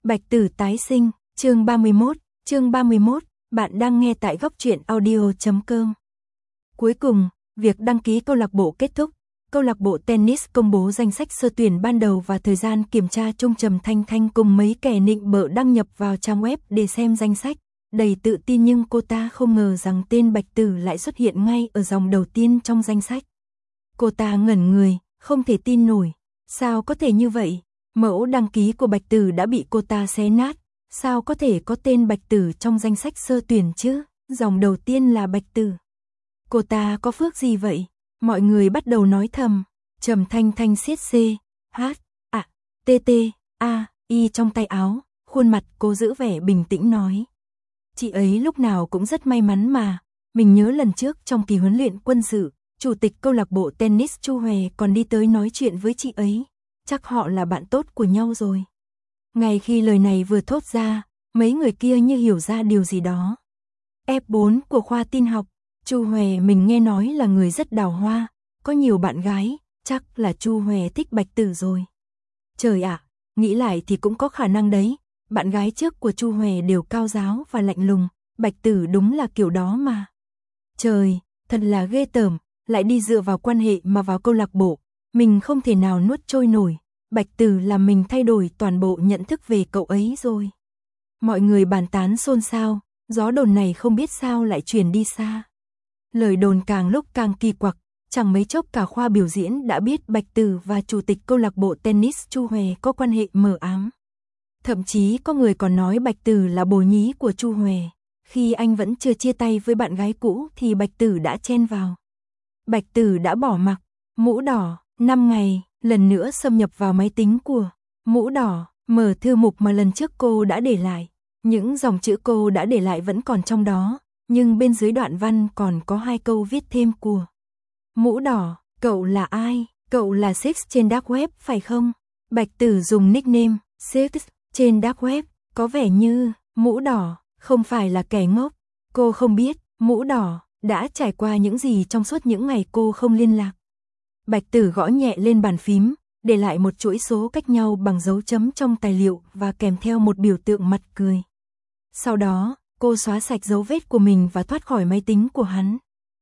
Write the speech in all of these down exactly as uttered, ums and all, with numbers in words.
Bạch Tử tái sinh, chương ba mươi mốt, chương ba mươi mốt, bạn đang nghe tại góc truyện audio chấm com. Cuối cùng, việc đăng ký câu lạc bộ kết thúc, câu lạc bộ tennis công bố danh sách sơ tuyển ban đầu và thời gian kiểm tra chung. Trầm Thanh Thanh cùng mấy kẻ nịnh bợ đăng nhập vào trang web để xem danh sách, đầy tự tin nhưng cô ta không ngờ rằng tên Bạch Tử lại xuất hiện ngay ở dòng đầu tiên trong danh sách. Cô ta ngẩn người, không thể tin nổi, sao có thể như vậy? Mẫu đăng ký của Bạch Tử đã bị cô ta xé nát, sao có thể có tên Bạch Tử trong danh sách sơ tuyển chứ? Dòng đầu tiên là Bạch Tử. Cô ta có phước gì vậy? Mọi người bắt đầu nói thầm. Trầm Thanh Thanh siết C, H, A, T T, A, I trong tay áo, khuôn mặt cô giữ vẻ bình tĩnh nói. Chị ấy lúc nào cũng rất may mắn mà, mình nhớ lần trước trong kỳ huấn luyện quân sự, chủ tịch câu lạc bộ tennis Chu Hòe còn đi tới nói chuyện với chị ấy. Chắc họ là bạn tốt của nhau rồi. Ngay khi lời này vừa thốt ra, mấy người kia như hiểu ra điều gì đó. F bốn của khoa tin học, Chu Hòe mình nghe nói là người rất đào hoa, có nhiều bạn gái, chắc là Chu Hòe thích Bạch Tử rồi. Trời ạ, nghĩ lại thì cũng có khả năng đấy, bạn gái trước của Chu Hòe đều cao giáo và lạnh lùng, Bạch Tử đúng là kiểu đó mà. Trời, thật là ghê tởm, lại đi dựa vào quan hệ mà vào câu lạc bộ. Mình không thể nào nuốt trôi nổi, Bạch Tử làm mình thay đổi toàn bộ nhận thức về cậu ấy rồi. Mọi người bàn tán xôn xao, gió đồn này không biết sao lại truyền đi xa. Lời đồn càng lúc càng kỳ quặc, chẳng mấy chốc cả khoa biểu diễn đã biết Bạch Tử và chủ tịch câu lạc bộ tennis Chu Hòe có quan hệ mờ ám. Thậm chí có người còn nói Bạch Tử là bồ nhí của Chu Hòe, khi anh vẫn chưa chia tay với bạn gái cũ thì Bạch Tử đã chen vào. Bạch Tử đã bỏ mặc, mũ đỏ, năm ngày, lần nữa xâm nhập vào máy tính của Mũ Đỏ, mở thư mục mà lần trước cô đã để lại. Những dòng chữ cô đã để lại vẫn còn trong đó, nhưng bên dưới đoạn văn còn có hai câu viết thêm của Mũ Đỏ, cậu là ai? Cậu là Six trên dark web phải không? Bạch Tử dùng nickname Six trên dark web, có vẻ như Mũ Đỏ không phải là kẻ ngốc. Cô không biết Mũ Đỏ đã trải qua những gì trong suốt những ngày cô không liên lạc. Bạch Tử gõ nhẹ lên bàn phím, để lại một chuỗi số cách nhau bằng dấu chấm trong tài liệu và kèm theo một biểu tượng mặt cười. Sau đó, cô xóa sạch dấu vết của mình và thoát khỏi máy tính của hắn.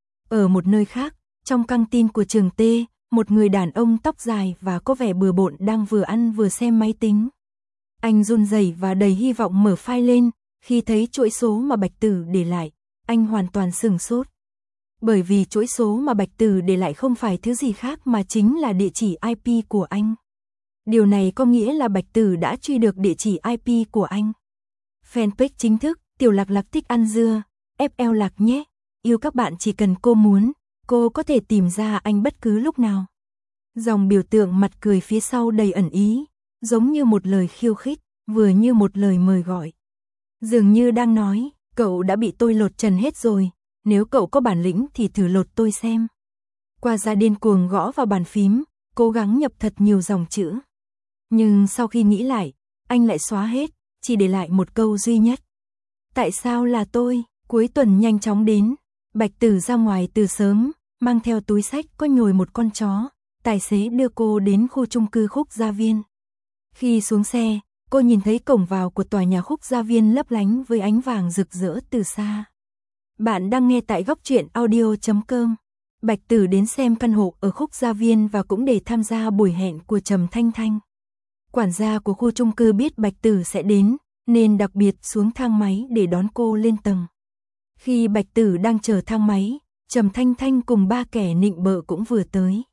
Ở một nơi khác, trong căng tin của trường T, một người đàn ông tóc dài và có vẻ bừa bộn đang vừa ăn vừa xem máy tính. Anh run rẩy và đầy hy vọng mở file lên, khi thấy chuỗi số mà Bạch Tử để lại, anh hoàn toàn sửng sốt. Bởi vì chuỗi số mà Bạch Tử để lại không phải thứ gì khác mà chính là địa chỉ I P của anh. Điều này có nghĩa là Bạch Tử đã truy được địa chỉ I P của anh. Fanpage chính thức, Tiểu Lạc Lạc thích ăn dưa, ép lờ Lạc nhé. Yêu các bạn chỉ cần cô muốn, cô có thể tìm ra anh bất cứ lúc nào. Dòng biểu tượng mặt cười phía sau đầy ẩn ý, giống như một lời khiêu khích, vừa như một lời mời gọi. Dường như đang nói, cậu đã bị tôi lột trần hết rồi. Nếu cậu có bản lĩnh thì thử lột tôi xem. Qua ra điên cuồng gõ vào bàn phím, cố gắng nhập thật nhiều dòng chữ. Nhưng sau khi nghĩ lại, anh lại xóa hết, chỉ để lại một câu duy nhất. Tại sao là tôi? Cuối tuần nhanh chóng đến, Bạch Tử ra ngoài từ sớm, mang theo túi xách có nhồi một con chó. Tài xế đưa cô đến khu chung cư Khúc Gia Viên. Khi xuống xe, cô nhìn thấy cổng vào của tòa nhà Khúc Gia Viên lấp lánh với ánh vàng rực rỡ từ xa. Bạn đang nghe tại góc truyện audio chấm com. Bạch Tử đến xem căn hộ ở Khúc Gia Viên và cũng để tham gia buổi hẹn của Trầm Thanh Thanh. Quản gia của khu chung cư biết Bạch Tử sẽ đến, nên đặc biệt xuống thang máy để đón cô lên tầng. Khi Bạch Tử đang chờ thang máy, Trầm Thanh Thanh cùng ba kẻ nịnh bợ cũng vừa tới.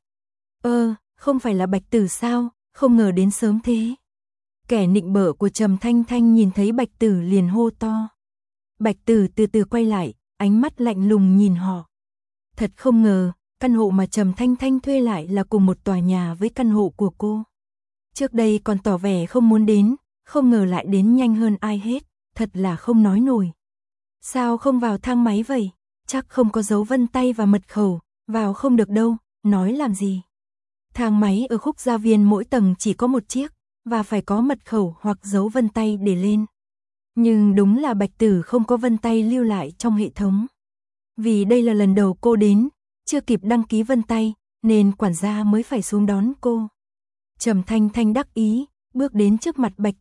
Ơ, không phải là Bạch Tử sao, không ngờ đến sớm thế. Kẻ nịnh bợ của Trầm Thanh Thanh nhìn thấy Bạch Tử liền hô to. Bạch Tử từ từ quay lại, ánh mắt lạnh lùng nhìn họ. Thật không ngờ, căn hộ mà Trầm Thanh Thanh thuê lại là cùng một tòa nhà với căn hộ của cô. Trước đây còn tỏ vẻ không muốn đến, không ngờ lại đến nhanh hơn ai hết, thật là không nói nổi. Sao không vào thang máy vậy? Chắc không có dấu vân tay và mật khẩu, vào không được đâu, nói làm gì. Thang máy ở Khúc Gia Viên mỗi tầng chỉ có một chiếc, và phải có mật khẩu hoặc dấu vân tay để lên. Nhưng đúng là Bạch Tử không có vân tay lưu lại trong hệ thống. Vì đây là lần đầu cô đến, chưa kịp đăng ký vân tay, nên quản gia mới phải xuống đón cô. Trầm Thanh Thanh đắc ý, bước đến trước mặt Bạch Tử,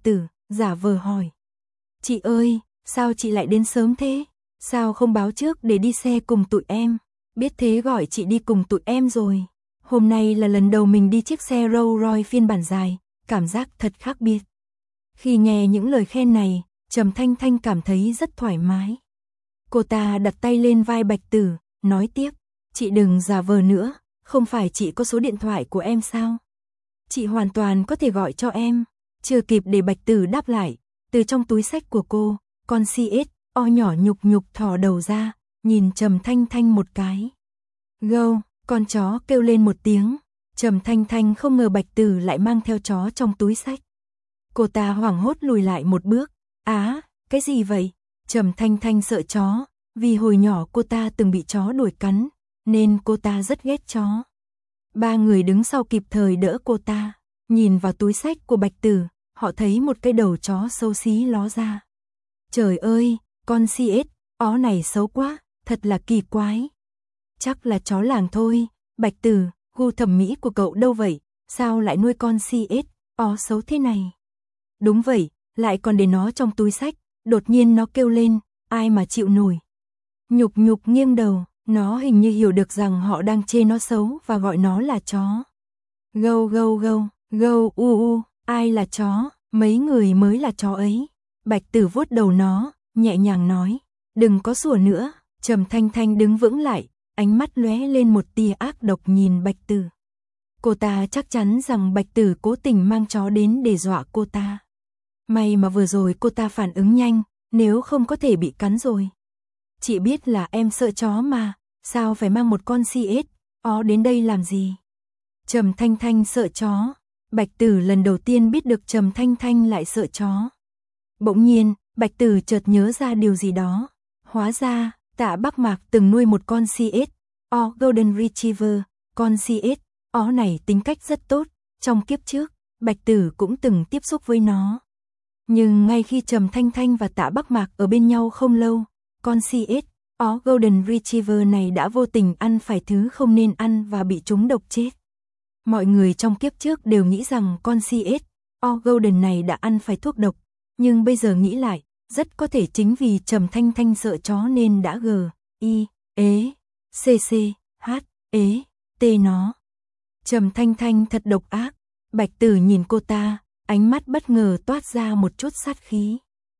giả vờ hỏi. Chị ơi, sao chị lại đến sớm thế? Sao không báo trước để đi xe cùng tụi em? Biết thế gọi chị đi cùng tụi em rồi. Hôm nay là lần đầu mình đi chiếc xe Rolls Royce phiên bản dài, cảm giác thật khác biệt. Khi nghe những lời khen này, Trầm Thanh Thanh cảm thấy rất thoải mái. Cô ta đặt tay lên vai Bạch Tử, nói tiếp, chị đừng giả vờ nữa, không phải chị có số điện thoại của em sao? Chị hoàn toàn có thể gọi cho em. Chưa kịp để Bạch Tử đáp lại, từ trong túi xách của cô, con xê ét o nhỏ nhục nhục thò đầu ra, nhìn Trầm Thanh Thanh một cái. Gâu, con chó kêu lên một tiếng, Trầm Thanh Thanh không ngờ Bạch Tử lại mang theo chó trong túi xách. Cô ta hoảng hốt lùi lại một bước, á, cái gì vậy? Trầm Thanh Thanh sợ chó, vì hồi nhỏ cô ta từng bị chó đuổi cắn, nên cô ta rất ghét chó. Ba người đứng sau kịp thời đỡ cô ta, nhìn vào túi xách của Bạch Tử, họ thấy một cái đầu chó xấu xí ló ra. Trời ơi, con xê ét ó này xấu quá, thật là kỳ quái. Chắc là chó làng thôi, Bạch Tử, gu thẩm mỹ của cậu đâu vậy, sao lại nuôi con xê ét ó xấu thế này? Đúng vậy, lại còn để nó trong túi xách, đột nhiên nó kêu lên, ai mà chịu nổi. Nhục nhục nghiêng đầu, nó hình như hiểu được rằng họ đang chê nó xấu và gọi nó là chó. Gâu gâu gâu, gâu u u, ai là chó, mấy người mới là chó ấy. Bạch Tử vuốt đầu nó, nhẹ nhàng nói, đừng có sủa nữa. Trầm Thanh Thanh đứng vững lại, ánh mắt lóe lên một tia ác độc nhìn Bạch Tử. Cô ta chắc chắn rằng Bạch Tử cố tình mang chó đến để dọa cô ta. May mà vừa rồi cô ta phản ứng nhanh, nếu không có thể bị cắn rồi. Chị biết là em sợ chó mà, sao phải mang một con xê ét ó đến đây làm gì? Trầm Thanh Thanh sợ chó. Bạch Tử lần đầu tiên biết được Trầm Thanh Thanh lại sợ chó. Bỗng nhiên, Bạch Tử chợt nhớ ra điều gì đó. Hóa ra, Tạ Bắc Mạc từng nuôi một con xê ét ó Golden Retriever. Con xê ét ó này tính cách rất tốt. Trong kiếp trước, Bạch Tử cũng từng tiếp xúc với nó. Nhưng ngay khi Trầm Thanh Thanh và Tạ Bắc Mạc ở bên nhau không lâu, con xê ét ó Golden Retriever này đã vô tình ăn phải thứ không nên ăn và bị trúng độc chết. Mọi người trong kiếp trước đều nghĩ rằng con xê ét ó Golden này đã ăn phải thuốc độc, nhưng bây giờ nghĩ lại, rất có thể chính vì Trầm Thanh Thanh sợ chó nên đã gờ, y, ế, xê xê, hát, ế, tê nó. Trầm Thanh Thanh thật độc ác. Bạch Tử nhìn cô ta, ánh mắt bất ngờ toát ra một chút sát khí.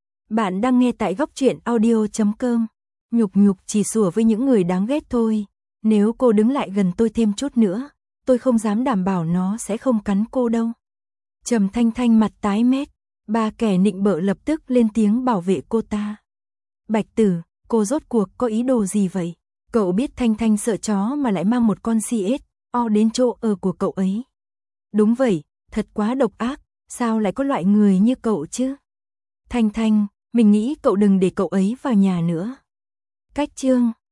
Bạn đang nghe tại góc truyện audio chấm com. Nhục nhục chỉ sủa với những người đáng ghét thôi. Nếu cô đứng lại gần tôi thêm chút nữa, tôi không dám đảm bảo nó sẽ không cắn cô đâu. Trầm Thanh Thanh mặt tái mét, ba kẻ nịnh bợ lập tức lên tiếng bảo vệ cô ta. Bạch Tử, cô rốt cuộc có ý đồ gì vậy? Cậu biết Thanh Thanh sợ chó mà lại mang một con xê ét ó đến chỗ ở của cậu ấy. Đúng vậy, thật quá độc ác, sao lại có loại người như cậu chứ? Thanh Thanh, mình nghĩ cậu đừng để cậu ấy vào nhà nữa. Cách chương